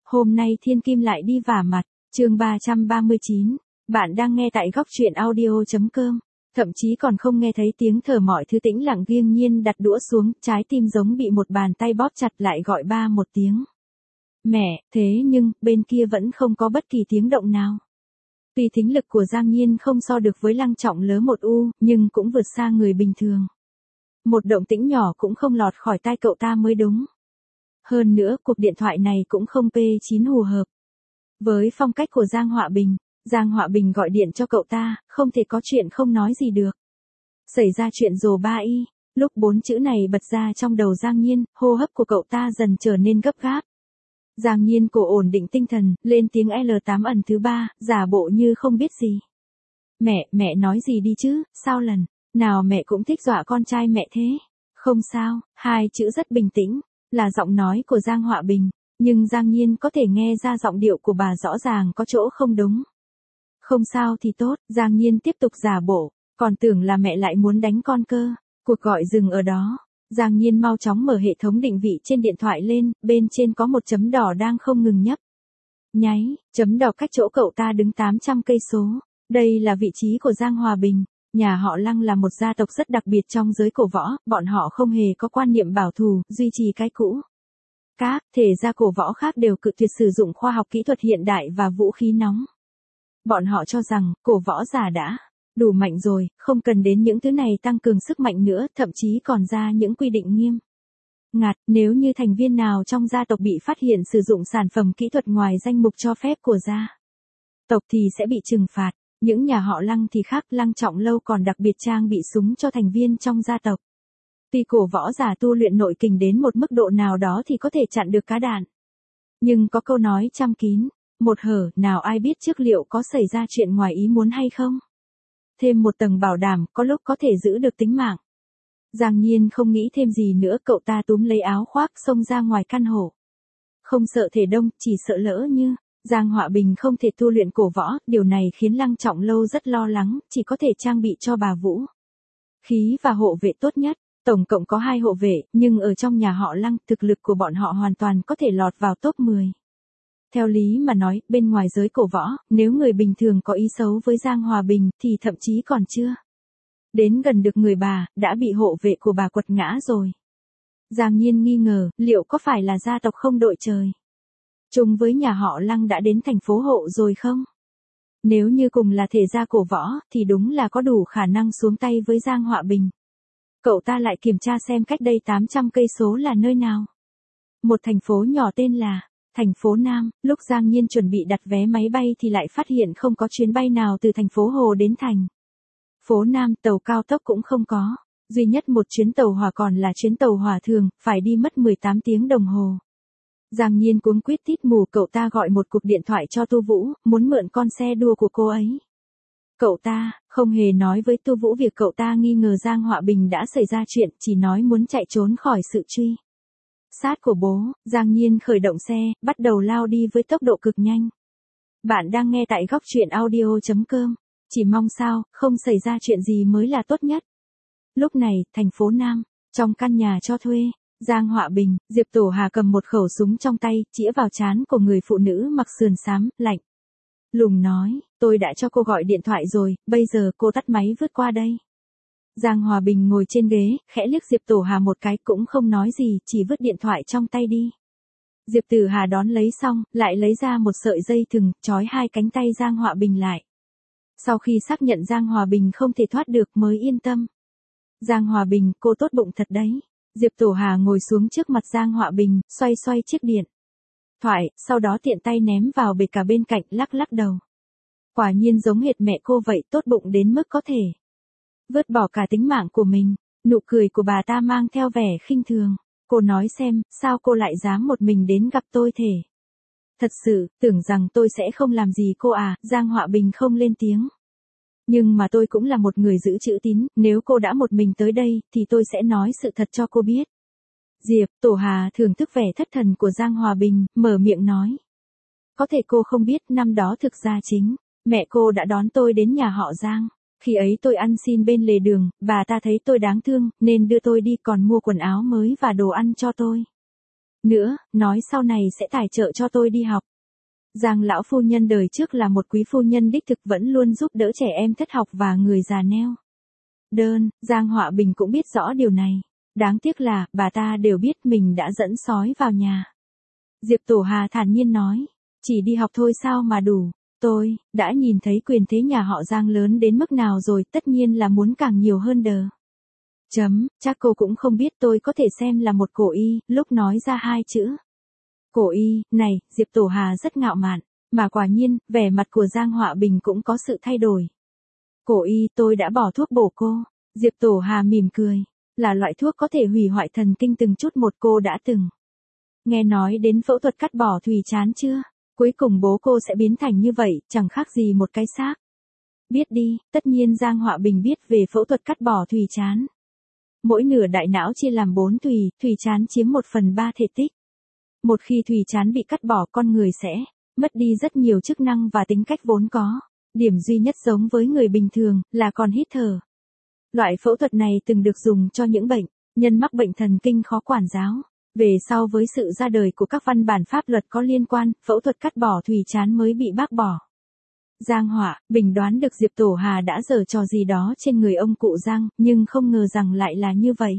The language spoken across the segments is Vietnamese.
Hôm nay Thiên Kim lại đi vả mặt, chương 339, bạn đang nghe tại góc truyện audio.com, thậm chí còn không nghe thấy tiếng thở mọi thứ tĩnh lặng nghiêng nhiên đặt đũa xuống, trái tim giống bị một bàn tay bóp chặt lại gọi ba một tiếng. Mẹ, thế nhưng, bên kia vẫn không có bất kỳ tiếng động nào. Tuy thính lực của Giang Nhiên không so được với Lăng Trọng Lớ một u, nhưng cũng vượt xa người bình thường. Một động tĩnh nhỏ cũng không lọt khỏi tai cậu ta mới đúng. Hơn nữa, cuộc điện thoại này cũng không P9 hù hợp. Với phong cách của Giang Họa Bình gọi điện cho cậu ta, không thể có chuyện không nói gì được. Xảy ra chuyện rồi ba y, lúc 4 chữ này bật ra trong đầu Giang Nhiên, hô hấp của cậu ta dần trở nên gấp gáp. Giang Nhiên cổ ổn định tinh thần, lên tiếng L8 ẩn thứ 3, giả bộ như không biết gì. Mẹ nói gì đi chứ, sao lần nào mẹ cũng thích dọa con trai mẹ thế? Không sao, hai chữ rất bình tĩnh, là giọng nói của Giang Họa Bình, nhưng Giang Nhiên có thể nghe ra giọng điệu của bà rõ ràng có chỗ không đúng. Không sao thì tốt, Giang Nhiên tiếp tục giả bộ, còn tưởng là mẹ lại muốn đánh con cơ. Cuộc gọi dừng ở đó. Giang Nhiên mau chóng mở hệ thống định vị trên điện thoại lên, bên trên có một chấm đỏ đang không ngừng nhấp. Nháy, chấm đỏ cách chỗ cậu ta đứng 800 cây số. Đây là vị trí của Giang Hòa Bình. Nhà họ Lăng là một gia tộc rất đặc biệt trong giới cổ võ, bọn họ không hề có quan niệm bảo thủ, duy trì cái cũ. Các thể gia cổ võ khác đều cự tuyệt sử dụng khoa học kỹ thuật hiện đại và vũ khí nóng. Bọn họ cho rằng, cổ võ giả đã đủ mạnh rồi, không cần đến những thứ này tăng cường sức mạnh nữa, thậm chí còn ra những quy định nghiêm ngặt, nếu như thành viên nào trong gia tộc bị phát hiện sử dụng sản phẩm kỹ thuật ngoài danh mục cho phép của gia tộc thì sẽ bị trừng phạt. Những nhà họ Lăng thì khác, Lăng Trọng Lâu còn đặc biệt trang bị súng cho thành viên trong gia tộc. Tuy cổ võ giả tu luyện nội kình đến một mức độ nào đó thì có thể chặn được cá đạn. Nhưng có câu nói trăm kín, một hở, nào ai biết trước liệu có xảy ra chuyện ngoài ý muốn hay không. Thêm một tầng bảo đảm, có lúc có thể giữ được tính mạng. Giang Nhiên không nghĩ thêm gì nữa, cậu ta túm lấy áo khoác xông ra ngoài căn hộ. Không sợ thể đông, chỉ sợ lỡ như Giang Họa Bình không thể tu luyện cổ võ, điều này khiến Lăng Trọng Lâu rất lo lắng, chỉ có thể trang bị cho bà vũ khí và hộ vệ tốt nhất. Tổng cộng có 2 hộ vệ, nhưng ở trong nhà họ Lăng, thực lực của bọn họ hoàn toàn có thể lọt vào top 10. Theo lý mà nói, bên ngoài giới cổ võ, nếu người bình thường có ý xấu với Giang Hòa Bình thì thậm chí còn chưa đến gần được người bà, đã bị hộ vệ của bà quật ngã rồi. Giang Nhiên nghi ngờ, liệu có phải là gia tộc không đội trời chung với nhà họ Lăng đã đến thành phố hộ rồi không? Nếu như cùng là thể gia cổ võ, thì đúng là có đủ khả năng xuống tay với Giang Họa Bình. Cậu ta lại kiểm tra xem cách đây 800 cây số là nơi nào. Một thành phố nhỏ tên là thành phố Nam. Lúc Giang Nhiên chuẩn bị đặt vé máy bay thì lại phát hiện không có chuyến bay nào từ thành phố Hồ đến thành phố Nam, tàu cao tốc cũng không có. Duy nhất một chuyến tàu hỏa còn là chuyến tàu hỏa thường, phải đi mất 18 tiếng đồng hồ. Giang Nhiên cuống quýt tít mù, cậu ta gọi một cuộc điện thoại cho Tu Vũ, muốn mượn con xe đua của cô ấy. Cậu ta không hề nói với Tu Vũ việc cậu ta nghi ngờ Giang Họa Bình đã xảy ra chuyện, chỉ nói muốn chạy trốn khỏi sự truy sát của bố. Giang Nhiên khởi động xe, bắt đầu lao đi với tốc độ cực nhanh. Bạn đang nghe tại góc truyện audio.com, chỉ mong sao không xảy ra chuyện gì mới là tốt nhất. Lúc này, thành phố Nam, trong căn nhà cho thuê, Giang Họa Bình, Diệp Tổ Hà cầm một khẩu súng trong tay, chĩa vào trán của người phụ nữ mặc sườn xám, lạnh lùng nói, tôi đã cho cô gọi điện thoại rồi, bây giờ cô tắt máy vứt qua đây. Giang Hòa Bình ngồi trên ghế, khẽ liếc Diệp Tổ Hà một cái cũng không nói gì, chỉ vứt điện thoại trong tay đi. Diệp Tử Hà đón lấy xong, lại lấy ra một sợi dây thừng, trói 2 cánh tay Giang Họa Bình lại. Sau khi xác nhận Giang Hòa Bình không thể thoát được mới yên tâm. Giang Hòa Bình, cô tốt bụng thật đấy. Diệp Tổ Hà ngồi xuống trước mặt Giang Họa Bình, xoay xoay chiếc điện thoại, sau đó tiện tay ném vào bể cả bên cạnh, lắc lắc đầu. Quả nhiên giống hệt mẹ cô vậy, tốt bụng đến mức có thể vứt bỏ cả tính mạng của mình. Nụ cười của bà ta mang theo vẻ khinh thường. Cô nói xem, sao cô lại dám một mình đến gặp tôi thể? Thật sự, tưởng rằng tôi sẽ không làm gì cô à? Giang Họa Bình không lên tiếng. Nhưng mà tôi cũng là một người giữ chữ tín, nếu cô đã một mình tới đây, thì tôi sẽ nói sự thật cho cô biết. Diệp Tổ Hà thưởng thức vẻ thất thần của Giang Hòa Bình, mở miệng nói. Có thể cô không biết, năm đó thực ra chính mẹ cô đã đón tôi đến nhà họ Giang. Khi ấy tôi ăn xin bên lề đường, bà ta thấy tôi đáng thương, nên đưa tôi đi, còn mua quần áo mới và đồ ăn cho tôi. Nữa, nói sau này sẽ tài trợ cho tôi đi học. Giang lão phu nhân đời trước là một quý phu nhân đích thực vẫn luôn giúp đỡ trẻ em thất học và người già neo đơn, Giang Họa Bình cũng biết rõ điều này. Đáng tiếc là, bà ta đều biết mình đã dẫn sói vào nhà. Diệp Tổ Hà thản nhiên nói, chỉ đi học thôi sao mà đủ, tôi, đã nhìn thấy quyền thế nhà họ Giang lớn đến mức nào rồi, tất nhiên là muốn càng nhiều hơn đờ. Chắc cô cũng không biết tôi có thể xem là một cổ y, lúc nói ra hai chữ. Cổ y, này, Diệp Tổ Hà rất ngạo mạn, mà quả nhiên, vẻ mặt của Giang Họa Bình cũng có sự thay đổi. Cổ y, tôi đã bỏ thuốc bổ cô. Diệp Tổ Hà mỉm cười, là loại thuốc có thể hủy hoại thần kinh từng chút một, cô đã từng nghe nói đến phẫu thuật cắt bỏ thùy trán chưa? Cuối cùng bố cô sẽ biến thành như vậy, chẳng khác gì một cái xác. Biết đi, tất nhiên Giang Họa Bình biết về phẫu thuật cắt bỏ thùy trán. Mỗi nửa đại não chia làm 4 thùy trán chiếm 1/3 thể tích. Một khi thùy trán bị cắt bỏ, con người sẽ mất đi rất nhiều chức năng và tính cách vốn có. Điểm duy nhất giống với người bình thường là còn hít thở. Loại phẫu thuật này từng được dùng cho những bệnh nhân mắc bệnh thần kinh khó quản giáo. Về sau với sự ra đời của các văn bản pháp luật có liên quan, phẫu thuật cắt bỏ thùy trán mới bị bác bỏ. Giang Họa Bình đoán được Diệp Tổ Hà đã giở trò gì đó trên người ông cụ Giang, nhưng không ngờ rằng lại là như vậy.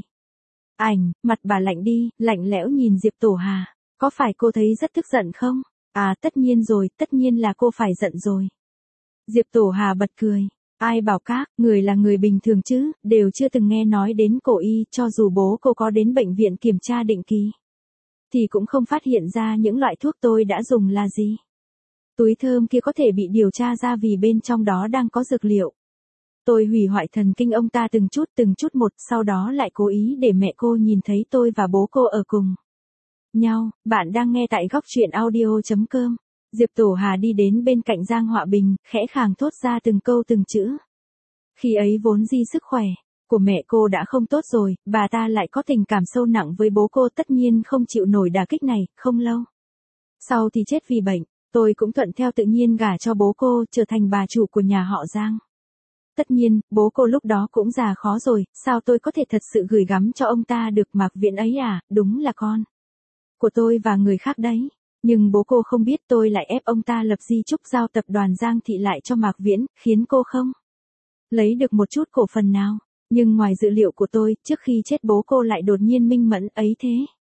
Mặt bà lạnh đi, lạnh lẽo nhìn Diệp Tổ Hà. Có phải cô thấy rất tức giận không? À, tất nhiên rồi, tất nhiên là cô phải giận rồi. Diệp Tổ Hà bật cười. Ai bảo các người là người bình thường chứ, đều chưa từng nghe nói đến cổ y, cho dù bố cô có đến bệnh viện kiểm tra định kỳ, thì cũng không phát hiện ra những loại thuốc tôi đã dùng là gì. Túi thơm kia có thể bị điều tra ra vì bên trong đó đang có dược liệu. Tôi hủy hoại thần kinh ông ta từng chút một, sau đó lại cố ý để mẹ cô nhìn thấy tôi và bố cô ở cùng nhau. Bạn đang nghe tại góc truyện audio.com. Diệp Tổ Hà đi đến bên cạnh Giang Họa Bình, khẽ khàng thốt ra từng câu từng chữ. Khi ấy vốn di sức khỏe của mẹ cô đã không tốt rồi, bà ta lại có tình cảm sâu nặng với bố cô, tất nhiên không chịu nổi đả kích này. Không lâu sau thì chết vì bệnh. Tôi cũng thuận theo tự nhiên gả cho bố cô, trở thành bà chủ của nhà họ Giang. Tất nhiên, bố cô lúc đó cũng già khó rồi, sao tôi có thể thật sự gửi gắm cho ông ta được? Mạc Viễn ấy à, đúng là con của tôi và người khác đấy. Nhưng bố cô không biết tôi lại ép ông ta lập di chúc giao tập đoàn Giang Thị lại cho Mạc Viễn, khiến cô không lấy được một chút cổ phần nào. Nhưng ngoài dự liệu của tôi, trước khi chết bố cô lại đột nhiên minh mẫn ấy thế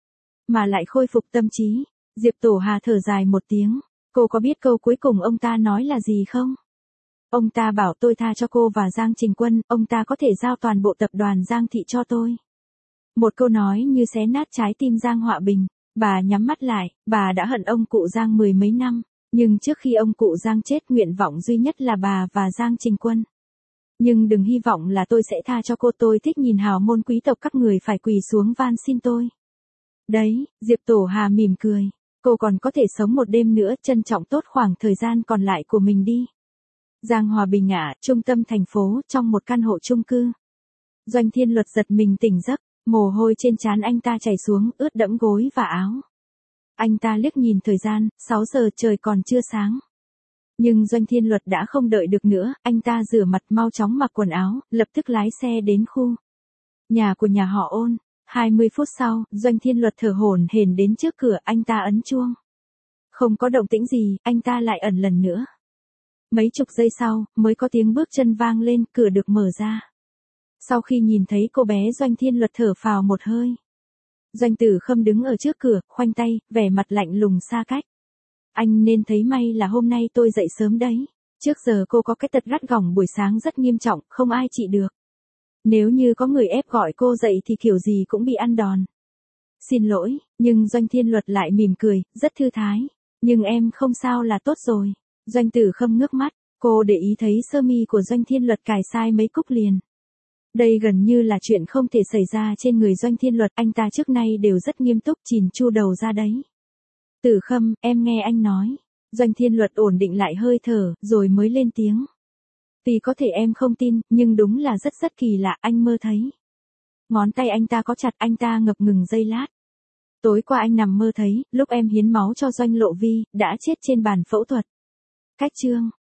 mà lại khôi phục tâm trí. Diệp Tổ Hà thở dài một tiếng. Cô có biết câu cuối cùng ông ta nói là gì không? Ông ta bảo tôi tha cho cô và Giang Trình Quân, ông ta có thể giao toàn bộ tập đoàn Giang Thị cho tôi. Một câu nói như xé nát trái tim Giang Họa Bình. Bà nhắm mắt lại, bà đã hận ông cụ Giang 10 mấy năm, nhưng trước khi ông cụ Giang chết, nguyện vọng duy nhất là bà và Giang Trình Quân. Nhưng đừng hy vọng là tôi sẽ tha cho cô, tôi thích nhìn hào môn quý tộc các người phải quỳ xuống van xin tôi. Đấy, Diệp Tổ Hà mỉm cười. Cô còn có thể sống một đêm nữa, trân trọng tốt khoảng thời gian còn lại của mình đi. Giang Hòa Bình ạ, trung tâm thành phố, trong một căn hộ chung cư. Doanh Thiên Luật giật mình tỉnh giấc, mồ hôi trên trán anh ta chảy xuống, ướt đẫm gối và áo. Anh ta liếc nhìn thời gian, 6 giờ, trời còn chưa sáng. Nhưng Doanh Thiên Luật đã không đợi được nữa, anh ta rửa mặt mau chóng mặc quần áo, lập tức lái xe đến khu nhà của nhà họ Ôn. 20 phút sau, Doanh Thiên Luật thở hổn hển đến trước cửa, anh ta ấn chuông. Không có động tĩnh gì, anh ta lại ẩn lần nữa. Mấy chục giây sau, mới có tiếng bước chân vang lên, cửa được mở ra. Sau khi nhìn thấy cô bé, Doanh Thiên Luật thở phào một hơi. Doanh Tử Khâm đứng ở trước cửa, khoanh tay, vẻ mặt lạnh lùng xa cách. Anh nên thấy may là hôm nay tôi dậy sớm đấy. Trước giờ cô có cái tật gắt gỏng buổi sáng rất nghiêm trọng, không ai trị được. Nếu như có người ép gọi cô dậy thì kiểu gì cũng bị ăn đòn. Xin lỗi, nhưng Doanh Thiên Luật lại mỉm cười, rất thư thái. Nhưng em không sao là tốt rồi. Doanh Tử Khâm ngước mắt, cô để ý thấy sơ mi của Doanh Thiên Luật cài sai mấy cúc liền. Đây gần như là chuyện không thể xảy ra trên người Doanh Thiên Luật, anh ta trước nay đều rất nghiêm túc, chỉn chu đầu ra đấy. Tử Khâm, em nghe anh nói. Doanh Thiên Luật ổn định lại hơi thở, rồi mới lên tiếng. Tuy có thể em không tin, nhưng đúng là rất kỳ lạ, anh mơ thấy. Ngón tay anh ta có chặt, anh ta ngập ngừng giây lát. Tối qua anh nằm mơ thấy, lúc em hiến máu cho Doanh Lộ Vi, đã chết trên bàn phẫu thuật. Cách chương